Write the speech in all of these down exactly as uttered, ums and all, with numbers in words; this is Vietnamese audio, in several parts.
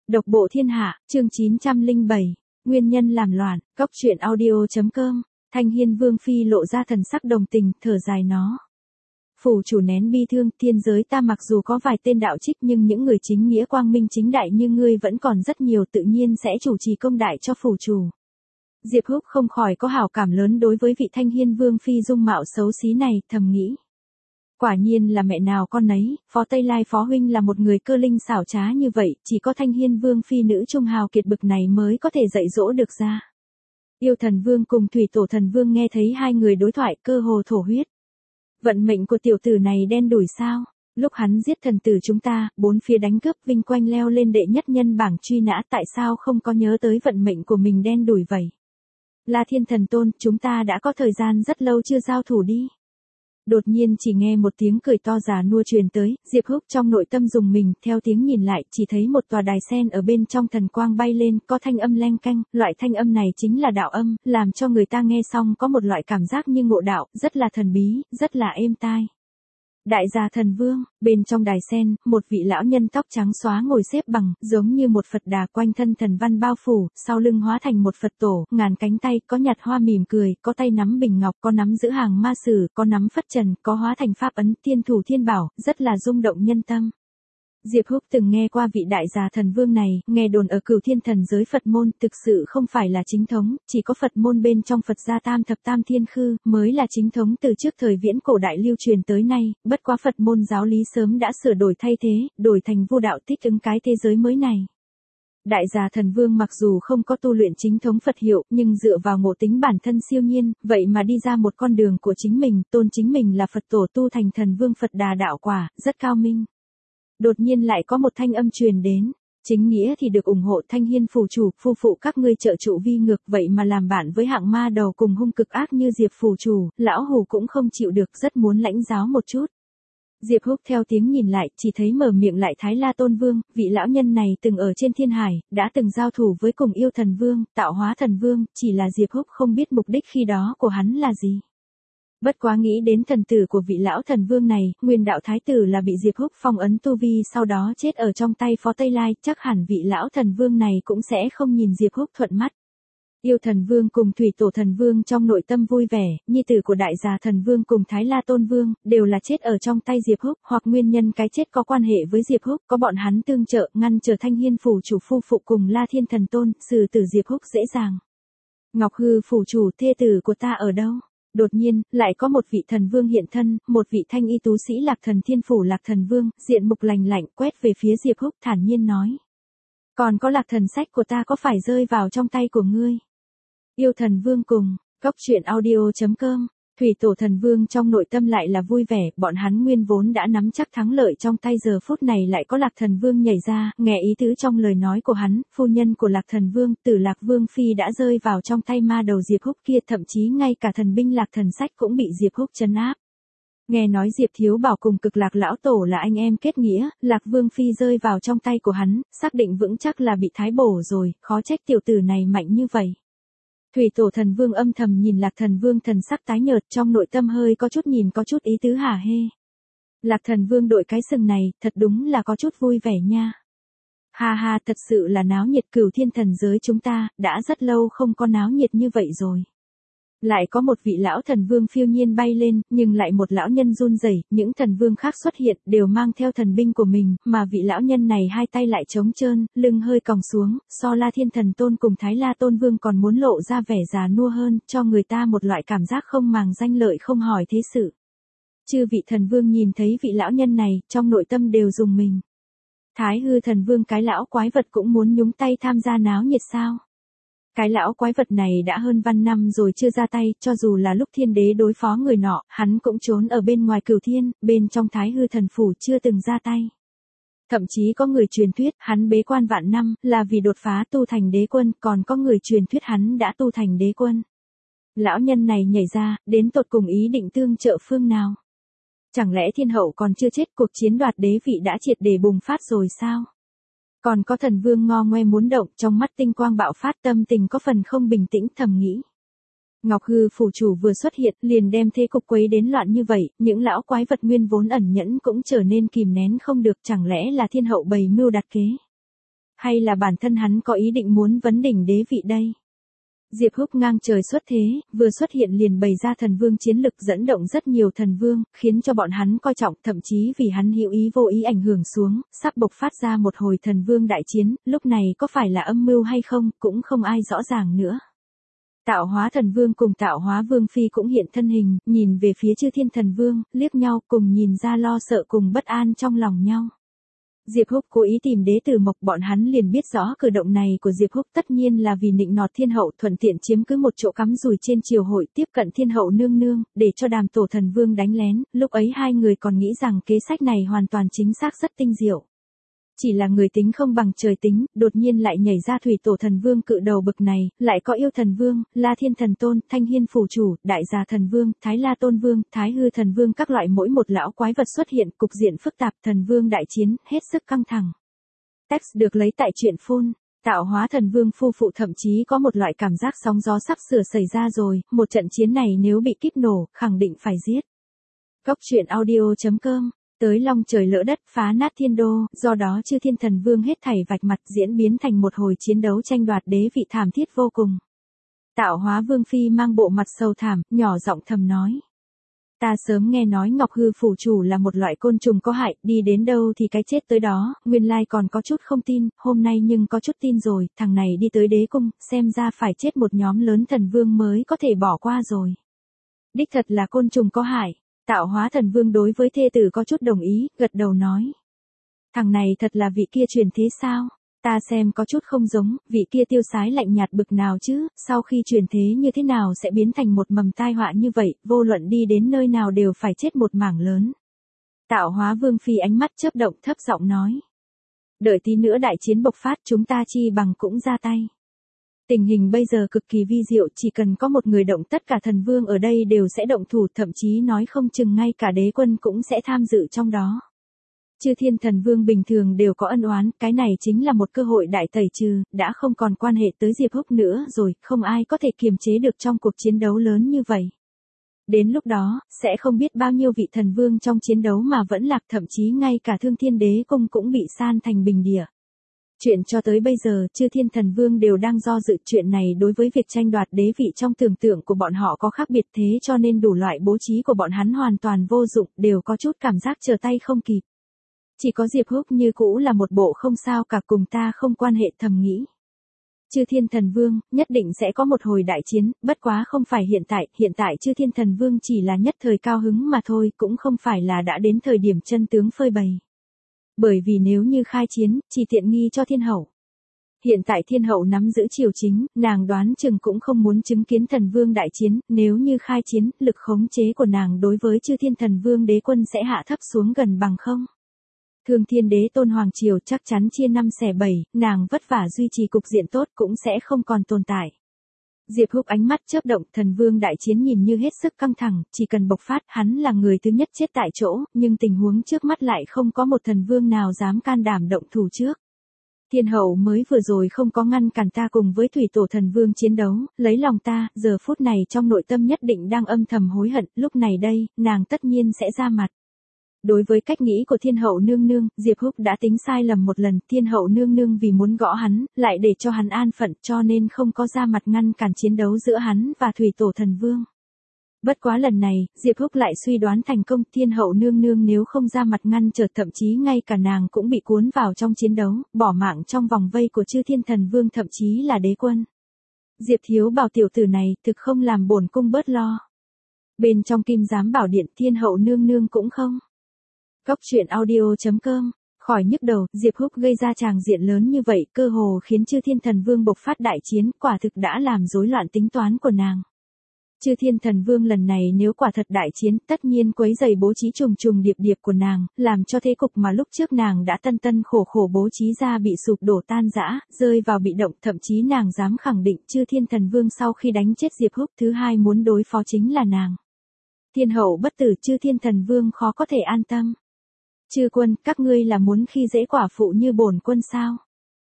Độc bộ thiên hạ, chương chín trăm lẻ bảy, nguyên nhân làm loạn, cóc truyện audio.com, Thanh Hiên Vương Phi lộ ra thần sắc đồng tình, thở dài nó. Phủ chủ nén bi thương, thiên giới ta mặc dù có vài tên đạo trích nhưng những người chính nghĩa quang minh chính đại như ngươi vẫn còn rất nhiều, tự nhiên sẽ chủ trì công đại cho phủ chủ. Diệp Húc không khỏi có hảo cảm lớn đối với vị Thanh Hiên Vương Phi dung mạo xấu xí này, thầm nghĩ. Quả nhiên là mẹ nào con nấy, Phó Tây Lai Phó Huynh là một người cơ linh xảo trá như vậy, chỉ có Thanh Hiên Vương Phi nữ trung hào kiệt bực này mới có thể dạy dỗ được ra. Yêu Thần Vương cùng Thủy Tổ Thần Vương nghe thấy hai người đối thoại cơ hồ thổ huyết. Vận mệnh của tiểu tử này đen đủi sao? Lúc hắn giết thần tử chúng ta, bốn phía đánh cướp vinh quanh leo lên đệ nhất nhân bảng truy nã, tại sao không có nhớ tới vận mệnh của mình đen đủi vậy? La Thiên Thần Tôn, chúng ta đã có thời gian rất lâu chưa giao thủ đi. Đột nhiên chỉ nghe một tiếng cười to già nua truyền tới, Diệp Húc trong nội tâm rùng mình, theo tiếng nhìn lại, chỉ thấy một tòa đài sen ở bên trong thần quang bay lên, có thanh âm leng keng, loại thanh âm này chính là đạo âm, làm cho người ta nghe xong có một loại cảm giác như ngộ đạo, rất là thần bí, rất là êm tai. Đại gia thần vương, bên trong đài sen, một vị lão nhân tóc trắng xóa ngồi xếp bằng, giống như một Phật đà quanh thân thần văn bao phủ, sau lưng hóa thành một Phật tổ, ngàn cánh tay, có nhặt hoa mỉm cười, có tay nắm bình ngọc, có nắm giữ hàng ma sử, có nắm phất trần, có hóa thành pháp ấn, thiên thủ thiên bảo, rất là rung động nhân tâm. Diệp Húc từng nghe qua vị đại gia thần vương này, nghe đồn ở Cửu Thiên thần giới Phật môn, thực sự không phải là chính thống, chỉ có Phật môn bên trong Phật gia tam thập tam thiên khư, mới là chính thống từ trước thời viễn cổ đại lưu truyền tới nay, bất quá Phật môn giáo lý sớm đã sửa đổi thay thế, đổi thành vô đạo thích ứng cái thế giới mới này. Đại gia thần vương mặc dù không có tu luyện chính thống Phật hiệu, nhưng dựa vào ngộ tính bản thân siêu nhiên, vậy mà đi ra một con đường của chính mình, tôn chính mình là Phật tổ tu thành thần vương Phật đà đạo quả, rất cao minh. Đột nhiên lại có một thanh âm truyền đến, chính nghĩa thì được ủng hộ, Thanh Hiên phủ chủ, phu phụ các ngươi trợ trụ vi ngược, vậy mà làm bạn với hạng ma đầu cùng hung cực ác như Diệp phủ chủ, lão hủ cũng không chịu được, rất muốn lãnh giáo một chút. Diệp Húc theo tiếng nhìn lại, chỉ thấy mở miệng lại Thái La Tôn Vương, vị lão nhân này từng ở trên thiên hải, đã từng giao thủ với cùng yêu thần vương, tạo hóa thần vương, chỉ là Diệp Húc không biết mục đích khi đó của hắn là gì. Bất quá nghĩ đến thần tử của vị lão thần vương này, nguyên đạo thái tử là bị Diệp Húc phong ấn tu vi sau đó chết ở trong tay Phó Tây Lai, chắc hẳn vị lão thần vương này cũng sẽ không nhìn Diệp Húc thuận mắt. Yêu thần vương cùng Thủy Tổ thần vương trong nội tâm vui vẻ, nhi tử của đại gia thần vương cùng Thái La Tôn Vương, đều là chết ở trong tay Diệp Húc, hoặc nguyên nhân cái chết có quan hệ với Diệp Húc, có bọn hắn tương trợ, ngăn trở Thanh Hiên phủ chủ phu phụ cùng La Thiên Thần Tôn, xử tử Diệp Húc dễ dàng. Ngọc Hư phủ chủ, thê tử của ta ở đâu? Đột nhiên, lại có một vị thần vương hiện thân, một vị thanh y tú sĩ Lạc Thần Thiên phủ Lạc Thần Vương, diện mục lành lạnh, quét về phía Diệp Húc thản nhiên nói. Còn có Lạc Thần sách của ta có phải rơi vào trong tay của ngươi? Yêu Thần Vương cùng, cóc truyện audio.com, Thủy Tổ Thần Vương trong nội tâm lại là vui vẻ, bọn hắn nguyên vốn đã nắm chắc thắng lợi trong tay, giờ phút này lại có Lạc Thần Vương nhảy ra, nghe ý tứ trong lời nói của hắn, phu nhân của Lạc Thần Vương, Tử Lạc Vương Phi đã rơi vào trong tay ma đầu Diệp Húc kia, thậm chí ngay cả thần binh Lạc Thần sách cũng bị Diệp Húc trấn áp. Nghe nói Diệp Thiếu Bảo cùng Cực Lạc lão tổ là anh em kết nghĩa, Lạc Vương Phi rơi vào trong tay của hắn, xác định vững chắc là bị thái bổ rồi, khó trách tiểu tử này mạnh như vậy. Thủy Tổ Thần Vương âm thầm nhìn Lạc Thần Vương thần sắc tái nhợt, trong nội tâm hơi có chút nhìn có chút ý tứ hả hê. Lạc Thần Vương đội cái sừng này, thật đúng là có chút vui vẻ nha. Ha ha, thật sự là náo nhiệt, Cửu Thiên thần giới chúng ta, đã rất lâu không có náo nhiệt như vậy rồi. Lại có một vị lão thần vương phiêu nhiên bay lên, nhưng lại một lão nhân run rẩy, những thần vương khác xuất hiện, đều mang theo thần binh của mình, mà vị lão nhân này hai tay lại trống trơn, lưng hơi còng xuống, so La Thiên Thần Tôn cùng Thái La Tôn Vương còn muốn lộ ra vẻ già nua hơn, cho người ta một loại cảm giác không màng danh lợi không hỏi thế sự. Chư vị thần vương nhìn thấy vị lão nhân này, trong nội tâm đều rùng mình. Thái Hư thần vương cái lão quái vật cũng muốn nhúng tay tham gia náo nhiệt sao? Cái lão quái vật này đã hơn văn năm rồi chưa ra tay, cho dù là lúc thiên đế đối phó người nọ, hắn cũng trốn ở bên ngoài Cửu Thiên, bên trong Thái Hư thần phủ chưa từng ra tay. Thậm chí có người truyền thuyết, hắn bế quan vạn năm, là vì đột phá tu thành đế quân, còn có người truyền thuyết hắn đã tu thành đế quân. Lão nhân này nhảy ra, đến tột cùng ý định tương trợ phương nào? Chẳng lẽ thiên hậu còn chưa chết, cuộc chiến đoạt đế vị đã triệt để bùng phát rồi sao? Còn có thần vương ngo ngoe muốn động, trong mắt tinh quang bạo phát, tâm tình có phần không bình tĩnh, thầm nghĩ. Ngọc Hư phủ chủ vừa xuất hiện, liền đem thế cục quấy đến loạn như vậy, những lão quái vật nguyên vốn ẩn nhẫn cũng trở nên kìm nén không được, chẳng lẽ là thiên hậu bày mưu đặt kế. Hay là bản thân hắn có ý định muốn vấn đỉnh đế vị đây? Diệp Húc ngang trời xuất thế, vừa xuất hiện liền bày ra thần vương chiến lực dẫn động rất nhiều thần vương, khiến cho bọn hắn coi trọng, thậm chí vì hắn hữu ý vô ý ảnh hưởng xuống, sắp bộc phát ra một hồi thần vương đại chiến, lúc này có phải là âm mưu hay không, cũng không ai rõ ràng nữa. Tạo hóa thần vương cùng tạo hóa vương phi cũng hiện thân hình, nhìn về phía Chư Thiên thần vương, liếc nhau cùng nhìn ra lo sợ cùng bất an trong lòng nhau. Diệp Húc cố ý tìm đế tử mộc, bọn hắn liền biết rõ cử động này của Diệp Húc tất nhiên là vì nịnh nọt thiên hậu, thuận tiện chiếm cứ một chỗ cắm rùi trên triều hội, tiếp cận thiên hậu nương nương, để cho đàm tổ thần vương đánh lén, lúc ấy hai người còn nghĩ rằng kế sách này hoàn toàn chính xác rất tinh diệu. Chỉ là người tính không bằng trời tính, đột nhiên lại nhảy ra thủy tổ thần vương cự đầu bực này, lại có yêu thần vương, La Thiên thần tôn, Thanh Hiên phủ chủ, Đại gia thần vương, Thái La tôn vương, Thái hư thần vương, các loại mỗi một lão quái vật xuất hiện, cục diện phức tạp, thần vương đại chiến, hết sức căng thẳng. Text được lấy tại truyện phun. Tạo hóa thần vương phu phụ thậm chí có một loại cảm giác sóng gió sắp sửa xảy ra rồi, một trận chiến này nếu bị kíp nổ, khẳng định phải giết. Góc truyện audio chấm com. Tới long trời lỡ đất, phá nát thiên đô, do đó Chư Thiên thần vương hết thảy vạch mặt, diễn biến thành một hồi chiến đấu tranh đoạt đế vị thảm thiết vô cùng. Tạo hóa vương phi mang bộ mặt sầu thảm, nhỏ giọng thầm nói: Ta sớm nghe nói Ngọc Hư phủ chủ là một loại côn trùng có hại, đi đến đâu thì cái chết tới đó, nguyên lai còn có chút không tin, hôm nay nhưng có chút tin rồi, thằng này đi tới đế cung, xem ra phải chết một nhóm lớn thần vương mới có thể bỏ qua rồi. Đích thật là côn trùng có hại. Tạo hóa thần vương đối với thê tử có chút đồng ý, gật đầu nói: Thằng này thật là vị kia truyền thế sao? Ta xem có chút không giống, vị kia tiêu sái lạnh nhạt bực nào chứ, sau khi truyền thế như thế nào sẽ biến thành một mầm tai họa như vậy, vô luận đi đến nơi nào đều phải chết một mảng lớn. Tạo hóa vương phi ánh mắt chớp động, thấp giọng nói: Đợi tí nữa đại chiến bộc phát, chúng ta chi bằng cũng ra tay. Tình hình bây giờ cực kỳ vi diệu, chỉ cần có một người động tất cả thần vương ở đây đều sẽ động thủ, thậm chí nói không chừng ngay cả đế quân cũng sẽ tham dự trong đó. Chư Thiên thần vương bình thường đều có ân oán, cái này chính là một cơ hội đại tẩy trừ, đã không còn quan hệ tới Diệp Húc nữa rồi, không ai có thể kiềm chế được trong cuộc chiến đấu lớn như vậy. Đến lúc đó, sẽ không biết bao nhiêu vị thần vương trong chiến đấu mà vẫn lạc, thậm chí ngay cả Thương Thiên Đế Cung cũng bị san thành bình địa. Chuyện cho tới bây giờ, Chư Thiên thần vương đều đang do dự, chuyện này đối với việc tranh đoạt đế vị trong tưởng tượng của bọn họ có khác biệt, thế cho nên đủ loại bố trí của bọn hắn hoàn toàn vô dụng, đều có chút cảm giác trở tay không kịp. Chỉ có Diệp Húc như cũ là một bộ không sao cả, cùng ta không quan hệ, thầm nghĩ. Chư Thiên thần vương, nhất định sẽ có một hồi đại chiến, bất quá không phải hiện tại, hiện tại Chư Thiên thần vương chỉ là nhất thời cao hứng mà thôi, cũng không phải là đã đến thời điểm chân tướng phơi bày. Bởi vì nếu như khai chiến, chỉ tiện nghi cho thiên hậu. Hiện tại thiên hậu nắm giữ triều chính, nàng đoán chừng cũng không muốn chứng kiến thần vương đại chiến, nếu như khai chiến, lực khống chế của nàng đối với Chư Thiên thần vương đế quân sẽ hạ thấp xuống gần bằng không. Thương Thiên Đế tôn hoàng triều chắc chắn chia năm xẻ bảy, nàng vất vả duy trì cục diện tốt cũng sẽ không còn tồn tại. Diệp Húc ánh mắt chớp động, thần vương đại chiến nhìn như hết sức căng thẳng, chỉ cần bộc phát hắn là người thứ nhất chết tại chỗ, nhưng tình huống trước mắt lại không có một thần vương nào dám can đảm động thủ trước. Thiên hậu mới vừa rồi không có ngăn cản ta cùng với thủy tổ thần vương chiến đấu, lấy lòng ta, giờ phút này trong nội tâm nhất định đang âm thầm hối hận, lúc này đây, nàng tất nhiên sẽ ra mặt. Đối với cách nghĩ của thiên hậu nương nương, Diệp Húc đã tính sai lầm một lần, thiên hậu nương nương vì muốn gõ hắn, lại để cho hắn an phận, cho nên không có ra mặt ngăn cản chiến đấu giữa hắn và thủy tổ thần vương. Bất quá lần này, Diệp Húc lại suy đoán thành công, thiên hậu nương nương nếu không ra mặt ngăn trở, thậm chí ngay cả nàng cũng bị cuốn vào trong chiến đấu, bỏ mạng trong vòng vây của Chư Thiên thần vương, thậm chí là đế quân. Diệp Thiếu Bảo tiểu tử này thực không làm bổn cung bớt lo. Bên trong Kim Giám Bảo Điện, thiên hậu nương nương cũng không. Góc truyện audio chấm com. Khỏi nhức đầu, Diệp Húc gây ra tràng diện lớn như vậy, cơ hồ khiến Chư Thiên thần vương bộc phát đại chiến, quả thực đã làm rối loạn tính toán của nàng. Chư Thiên thần vương lần này nếu quả thật đại chiến, tất nhiên quấy rầy bố trí trùng trùng điệp điệp của nàng, làm cho thế cục mà lúc trước nàng đã tân tân khổ khổ bố trí ra bị sụp đổ tan rã, rơi vào bị động, thậm chí nàng dám khẳng định Chư Thiên thần vương sau khi đánh chết Diệp Húc thứ hai muốn đối phó chính là nàng. Thiên hậu bất tử, Chư Thiên thần vương khó có thể an tâm. Chư quân, các ngươi là muốn khi dễ quả phụ như bổn quân sao?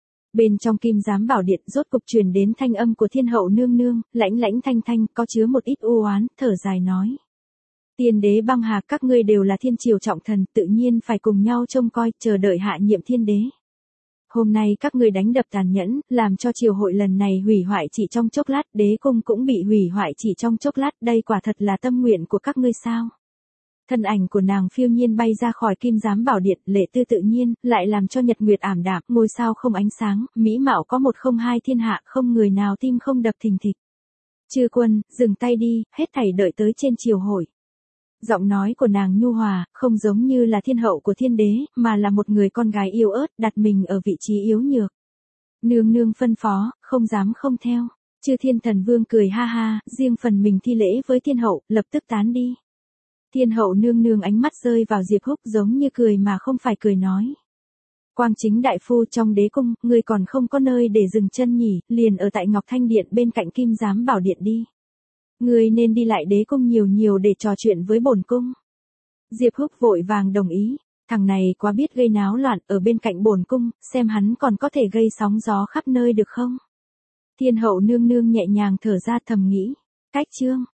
Bên trong Kim Giám Bảo Điện rốt cục truyền đến thanh âm của thiên hậu nương nương, lãnh lãnh thanh thanh, có chứa một ít u oán, thở dài nói. Tiên đế băng hà, các ngươi đều là thiên triều trọng thần, tự nhiên phải cùng nhau trông coi, chờ đợi hạ nhiệm thiên đế. Hôm nay các ngươi đánh đập tàn nhẫn, làm cho triều hội lần này hủy hoại chỉ trong chốc lát, đế cung cũng bị hủy hoại chỉ trong chốc lát, đây quả thật là tâm nguyện của các ngươi sao? Thân ảnh của nàng phiêu nhiên bay ra khỏi kim giám bảo điện, lệ tư tự nhiên, lại làm cho nhật nguyệt ảm đạm, ngôi sao không ánh sáng, mỹ mạo có một không hai thiên hạ, không người nào tim không đập thình thịch. Chư quân, dừng tay đi, hết thảy đợi tới trên triều hội. Giọng nói của nàng nhu hòa, không giống như là thiên hậu của thiên đế, mà là một người con gái yếu ớt, đặt mình ở vị trí yếu nhược. Nương nương phân phó, không dám không theo. Chư thiên thần vương cười ha ha, riêng phần mình thi lễ với thiên hậu, lập tức tán đi. Thiên hậu nương nương ánh mắt rơi vào Diệp Húc giống như cười mà không phải cười nói. Quang chính đại phu trong đế cung, ngươi còn không có nơi để dừng chân nhỉ, liền ở tại Ngọc Thanh Điện bên cạnh kim giám bảo điện đi. Ngươi nên đi lại đế cung nhiều nhiều để trò chuyện với bổn cung. Diệp Húc vội vàng đồng ý, thằng này quá biết gây náo loạn ở bên cạnh bổn cung, xem hắn còn có thể gây sóng gió khắp nơi được không. Thiên hậu nương nương nhẹ nhàng thở ra thầm nghĩ, cách chương.